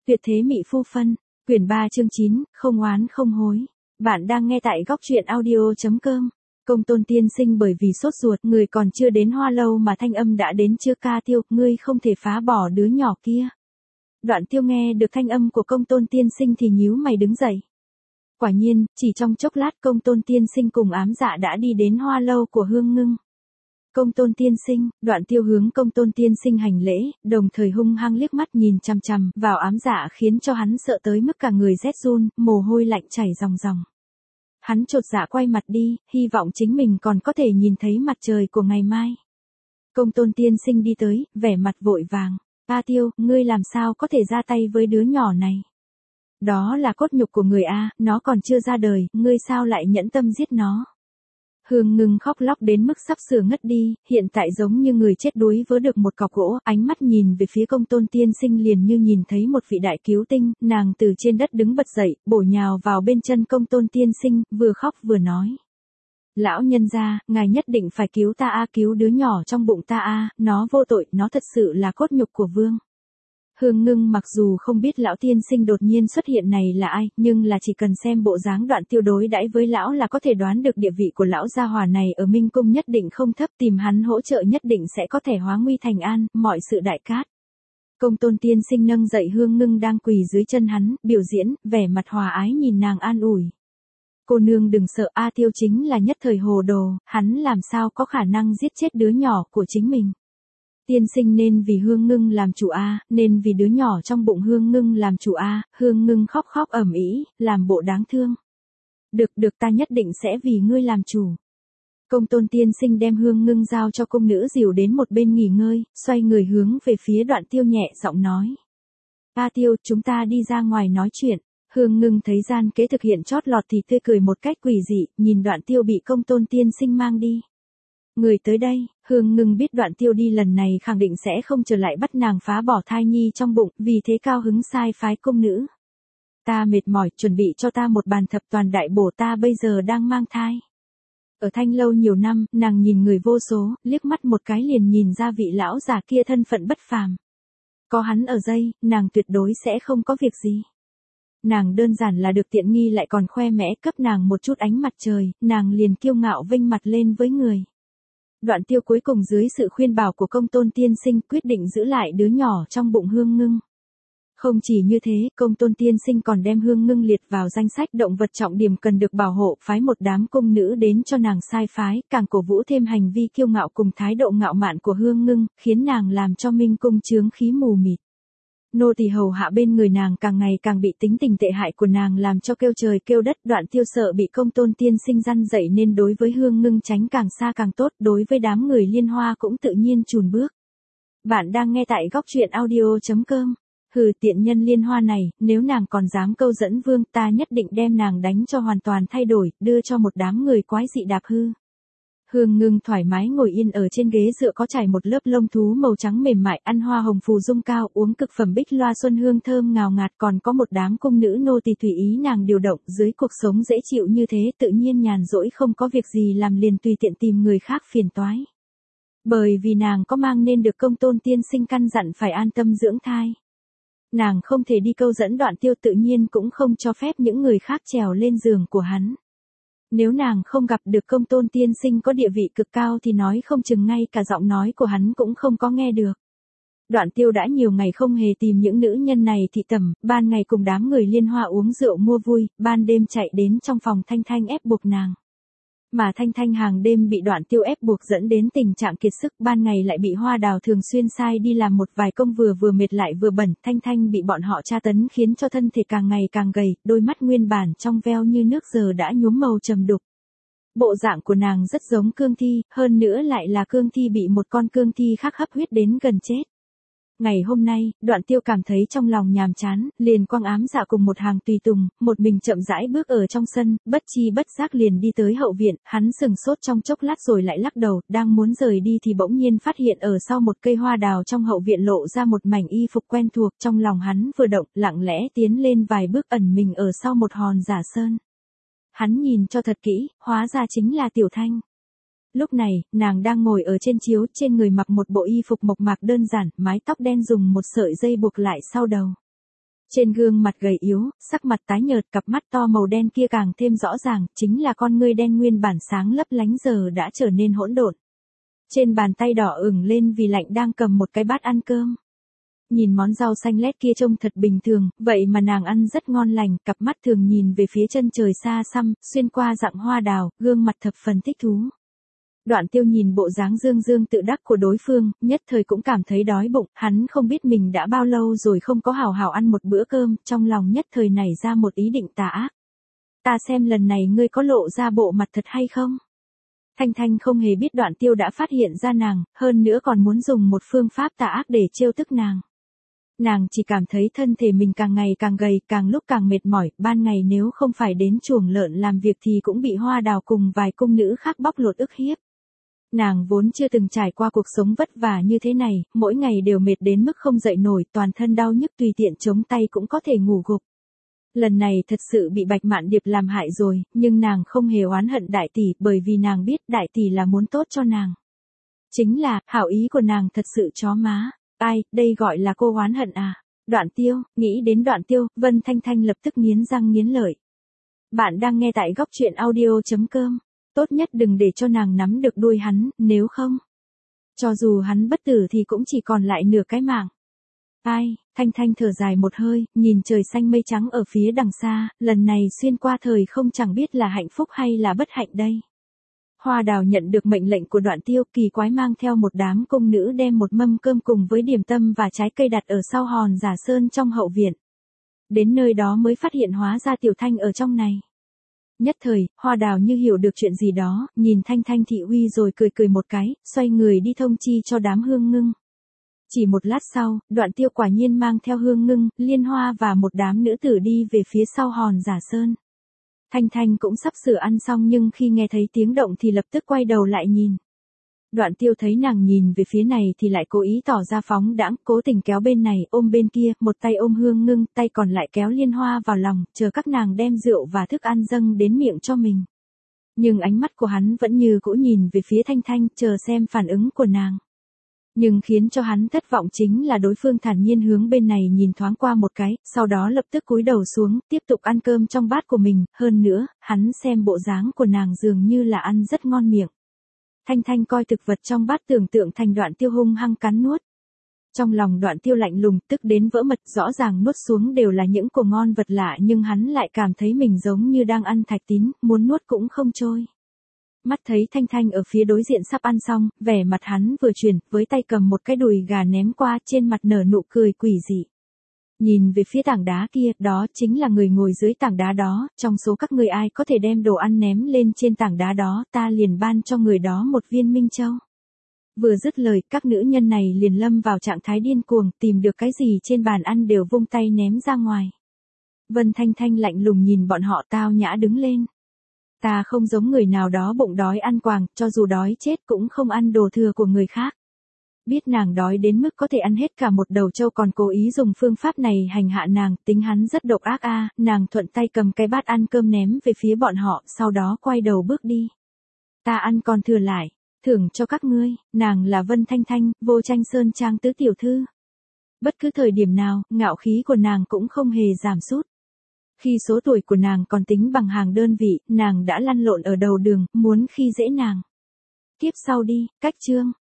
Tuyệt thế mị phu phân, quyển 3 chương 9, không oán không hối. Bạn đang nghe tại góc truyện audio.com. Công Tôn tiên sinh bởi vì sốt ruột, người còn chưa đến Hoa Lâu mà thanh âm đã đến chưa ca Tiêu, ngươi không thể phá bỏ đứa nhỏ kia. Đoạn Tiêu nghe được thanh âm của Công Tôn tiên sinh thì nhíu mày đứng dậy. Quả nhiên, chỉ trong chốc lát Công Tôn tiên sinh cùng ám dạ đã đi đến Hoa Lâu của Hương Ngưng. Công Tôn tiên sinh, Đoạn Tiêu hướng Công Tôn tiên sinh hành lễ, đồng thời hung hăng liếc mắt nhìn chằm chằm vào ám dạ khiến cho hắn sợ tới mức cả người rét run, mồ hôi lạnh chảy ròng ròng. Hắn chột dạ quay mặt đi, hy vọng chính mình còn có thể nhìn thấy mặt trời của ngày mai. Công Tôn tiên sinh đi tới, vẻ mặt vội vàng. A Tiêu, ngươi làm sao có thể ra tay với đứa nhỏ này? Đó là cốt nhục của người A, nó còn chưa ra đời, ngươi sao lại nhẫn tâm giết nó? Hương Ngưng khóc lóc đến mức sắp sửa ngất đi, hiện tại giống như người chết đuối vớ được một cọc gỗ, ánh mắt nhìn về phía Công Tôn tiên sinh liền như nhìn thấy một vị đại cứu tinh, nàng từ trên đất đứng bật dậy, bổ nhào vào bên chân Công Tôn tiên sinh, vừa khóc vừa nói. Lão nhân gia, ngài nhất định phải cứu ta a, cứu đứa nhỏ trong bụng ta a, nó vô tội, nó thật sự là cốt nhục của vương. Hương Ngưng mặc dù không biết lão tiên sinh đột nhiên xuất hiện này là ai, nhưng là chỉ cần xem bộ dáng Đoạn Tiêu đối đãi với lão là có thể đoán được địa vị của lão gia hỏa này ở Minh Cung nhất định không thấp, tìm hắn hỗ trợ nhất định sẽ có thể hóa nguy thành an, mọi sự đại cát. Công Tôn tiên sinh nâng dậy Hương Ngưng đang quỳ dưới chân hắn, biểu diễn, vẻ mặt hòa ái nhìn nàng an ủi. Cô nương đừng sợ, A Tiêu chính là nhất thời hồ đồ, hắn làm sao có khả năng giết chết đứa nhỏ của chính mình. Tiên sinh nên vì Hương Ngưng làm chủ a, nên vì đứa nhỏ trong bụng Hương Ngưng làm chủ a. Hương Ngưng khóc khóc ầm ĩ, làm bộ đáng thương. Được ta nhất định sẽ vì ngươi làm chủ. Công Tôn tiên sinh đem Hương Ngưng giao cho cung nữ dìu đến một bên nghỉ ngơi, xoay người hướng về phía Đoạn Tiêu nhẹ giọng nói. A Tiêu, chúng ta đi ra ngoài nói chuyện. Hương Ngưng thấy gian kế thực hiện chót lọt thì tươi cười một cách quỷ dị, nhìn Đoạn Tiêu bị Công Tôn tiên sinh mang đi. Người tới đây, Hương Ngưng biết Đoạn Tiêu đi lần này khẳng định sẽ không trở lại bắt nàng phá bỏ thai nhi trong bụng, vì thế cao hứng sai phái cung nữ. Ta mệt mỏi, chuẩn bị cho ta một bàn thập toàn đại bổ, ta bây giờ đang mang thai. Ở Thanh Lâu nhiều năm, nàng nhìn người vô số, liếc mắt một cái liền nhìn ra vị lão già kia thân phận bất phàm. Có hắn ở đây, nàng tuyệt đối sẽ không có việc gì. Nàng đơn giản là được tiện nghi lại còn khoe mẽ, cấp nàng một chút ánh mặt trời, nàng liền kiêu ngạo vênh mặt lên với người. Đoạn Tiêu cuối cùng dưới sự khuyên bảo của Công Tôn tiên sinh quyết định giữ lại đứa nhỏ trong bụng Hương Ngưng. Không chỉ như thế, Công Tôn tiên sinh còn đem Hương Ngưng liệt vào danh sách động vật trọng điểm cần được bảo hộ, phái một đám cung nữ đến cho nàng sai phái, càng cổ vũ thêm hành vi kiêu ngạo cùng thái độ ngạo mạn của Hương Ngưng, khiến nàng làm cho Minh Cung chướng khí mù mịt. Nô tỳ hầu hạ bên người nàng càng ngày càng bị tính tình tệ hại của nàng làm cho kêu trời kêu đất. Đoạn Tiêu sợ bị Công Tôn tiên sinh răn dậy nên đối với Hương Ngưng tránh càng xa càng tốt, đối với đám người Liên Hoa cũng tự nhiên chùn bước. Bạn đang nghe tại góc truyện audio.com. Hừ, tiện nhân Liên Hoa này, nếu nàng còn dám câu dẫn vương, ta nhất định đem nàng đánh cho hoàn toàn thay đổi, đưa cho một đám người quái dị đạp hư. Hương Ngưng thoải mái ngồi yên ở trên ghế dựa có trải một lớp lông thú màu trắng mềm mại, ăn hoa hồng phù dung cao, uống cực phẩm bích loa xuân hương thơm ngào ngạt, còn có một đám cung nữ nô tỳ tùy ý nàng điều động, dưới cuộc sống dễ chịu như thế tự nhiên nhàn rỗi không có việc gì làm liền tùy tiện tìm người khác phiền toái. Bởi vì nàng có mang nên được Công Tôn tiên sinh căn dặn phải an tâm dưỡng thai. Nàng không thể đi câu dẫn Đoạn Tiêu, tự nhiên cũng không cho phép những người khác trèo lên giường của hắn. Nếu nàng không gặp được Công Tôn tiên sinh có địa vị cực cao thì nói không chừng ngay cả giọng nói của hắn cũng không có nghe được. Đoạn Tiêu đã nhiều ngày không hề tìm những nữ nhân này thị tẩm, ban ngày cùng đám người Liên Hoa uống rượu mua vui, ban đêm chạy đến trong phòng Thanh Thanh ép buộc nàng. Mà Thanh Thanh hàng đêm bị Đoạn Tiêu ép buộc dẫn đến tình trạng kiệt sức, ban ngày lại bị Hoa Đào thường xuyên sai đi làm một vài công vừa mệt lại vừa bẩn, Thanh Thanh bị bọn họ tra tấn khiến cho thân thể càng ngày càng gầy, đôi mắt nguyên bản trong veo như nước giờ đã nhuốm màu trầm đục. Bộ dạng của nàng rất giống cương thi, hơn nữa lại là cương thi bị một con cương thi khác hấp huyết đến gần chết. Ngày hôm nay, Đoạn Tiêu cảm thấy trong lòng nhàm chán, liền quăng ám dạ cùng một hàng tùy tùng, một mình chậm rãi bước ở trong sân, bất chi bất giác liền đi tới hậu viện, hắn sừng sốt trong chốc lát rồi lại lắc đầu, đang muốn rời đi thì bỗng nhiên phát hiện ở sau một cây hoa đào trong hậu viện lộ ra một mảnh y phục quen thuộc, trong lòng hắn vừa động, lặng lẽ tiến lên vài bước ẩn mình ở sau một hòn giả sơn. Hắn nhìn cho thật kỹ, hóa ra chính là Tiểu Thanh. Lúc này, nàng đang ngồi ở trên chiếu, trên người mặc một bộ y phục mộc mạc đơn giản, mái tóc đen dùng một sợi dây buộc lại sau đầu. Trên gương mặt gầy yếu, sắc mặt tái nhợt, cặp mắt to màu đen kia càng thêm rõ ràng, chính là con ngươi đen nguyên bản sáng lấp lánh giờ đã trở nên hỗn độn. Trên bàn tay đỏ ửng lên vì lạnh đang cầm một cái bát ăn cơm. Nhìn món rau xanh lét kia trông thật bình thường, vậy mà nàng ăn rất ngon lành, cặp mắt thường nhìn về phía chân trời xa xăm, xuyên qua rặng hoa đào, gương mặt thập phần thích thú. Đoạn Tiêu nhìn bộ dáng dương dương tự đắc của đối phương, nhất thời cũng cảm thấy đói bụng, hắn không biết mình đã bao lâu rồi không có hào hào ăn một bữa cơm, trong lòng nhất thời nảy ra một ý định tà ác. Ta xem lần này ngươi có lộ ra bộ mặt thật hay không? Thanh Thanh không hề biết Đoạn Tiêu đã phát hiện ra nàng, hơn nữa còn muốn dùng một phương pháp tà ác để trêu tức nàng. Nàng chỉ cảm thấy thân thể mình càng ngày càng gầy, càng lúc càng mệt mỏi, ban ngày nếu không phải đến chuồng lợn làm việc thì cũng bị Hoa Đào cùng vài cung nữ khác bóc lột ức hiếp. Nàng vốn chưa từng trải qua cuộc sống vất vả như thế này, mỗi ngày đều mệt đến mức không dậy nổi, toàn thân đau nhức tùy tiện chống tay cũng có thể ngủ gục. Lần này thật sự bị Bạch Mạn Điệp làm hại rồi, nhưng nàng không hề oán hận đại tỷ, bởi vì nàng biết đại tỷ là muốn tốt cho nàng. Chính là, hảo ý của nàng thật sự chó má. Ai, đây gọi là cô oán hận à? Đoạn Tiêu, nghĩ đến Đoạn Tiêu, Vân Thanh Thanh lập tức nghiến răng nghiến lợi. Bạn đang nghe tại góc truyện audio.com. Tốt nhất đừng để cho nàng nắm được đuôi hắn, nếu không. Cho dù hắn bất tử thì cũng chỉ còn lại nửa cái mạng. Ai, Thanh Thanh thở dài một hơi, nhìn trời xanh mây trắng ở phía đằng xa, lần này xuyên qua thời không chẳng biết là hạnh phúc hay là bất hạnh đây. Hoa Đào nhận được mệnh lệnh của Đoạn Tiêu, kỳ quái mang theo một đám cung nữ đem một mâm cơm cùng với điểm tâm và trái cây đặt ở sau hòn Giả Sơn trong hậu viện. Đến nơi đó mới phát hiện hóa ra Tiểu Thanh ở trong này. Nhất thời, Hoa Đào như hiểu được chuyện gì đó, nhìn Thanh Thanh thị uy rồi cười cười một cái, xoay người đi thông chi cho đám Hương Ngưng. Chỉ một lát sau, Đoạn Tiêu quả nhiên mang theo Hương Ngưng, Liên Hoa và một đám nữ tử đi về phía sau hòn Giả Sơn. Thanh Thanh cũng sắp sửa ăn xong nhưng khi nghe thấy tiếng động thì lập tức quay đầu lại nhìn. Đoạn Tiêu thấy nàng nhìn về phía này thì lại cố ý tỏ ra phóng đãng, cố tình kéo bên này ôm bên kia, một tay ôm Hương Ngưng, tay còn lại kéo Liên Hoa vào lòng, chờ các nàng đem rượu và thức ăn dâng đến miệng cho mình. Nhưng ánh mắt của hắn vẫn như cũ nhìn về phía Thanh Thanh, chờ xem phản ứng của nàng. Nhưng khiến cho hắn thất vọng chính là đối phương thản nhiên hướng bên này nhìn thoáng qua một cái, sau đó lập tức cúi đầu xuống, tiếp tục ăn cơm trong bát của mình, hơn nữa, hắn xem bộ dáng của nàng dường như là ăn rất ngon miệng. Thanh Thanh coi thực vật trong bát tưởng tượng thành Đoạn Tiêu hung hăng cắn nuốt. Trong lòng Đoạn Tiêu lạnh lùng, tức đến vỡ mật, rõ ràng nuốt xuống đều là những của ngon vật lạ nhưng hắn lại cảm thấy mình giống như đang ăn thạch tín, muốn nuốt cũng không trôi. Mắt thấy Thanh Thanh ở phía đối diện sắp ăn xong, vẻ mặt hắn vừa chuyển, với tay cầm một cái đùi gà ném qua, trên mặt nở nụ cười quỷ dị. Nhìn về phía tảng đá kia, đó chính là người ngồi dưới tảng đá đó, trong số các người ai có thể đem đồ ăn ném lên trên tảng đá đó, ta liền ban cho người đó một viên minh châu. Vừa dứt lời, các nữ nhân này liền lâm vào trạng thái điên cuồng, tìm được cái gì trên bàn ăn đều vung tay ném ra ngoài. Vân Thanh Thanh lạnh lùng nhìn bọn họ, tao nhã đứng lên. Ta không giống người nào đó bụng đói ăn quàng, cho dù đói chết cũng không ăn đồ thừa của người khác. Biết nàng đói đến mức có thể ăn hết cả một đầu trâu còn cố ý dùng phương pháp này hành hạ nàng, tính hắn rất độc ác a. Nàng thuận tay cầm cái bát ăn cơm ném về phía bọn họ, sau đó quay đầu bước đi. Ta ăn còn thừa lại, thưởng cho các ngươi, nàng là Vân Thanh Thanh, Vô Tranh Sơn Trang tứ tiểu thư. Bất cứ thời điểm nào, ngạo khí của nàng cũng không hề giảm sút. Khi số tuổi của nàng còn tính bằng hàng đơn vị, nàng đã lăn lộn ở đầu đường, muốn khi dễ nàng. Tiếp sau đi, cách chương.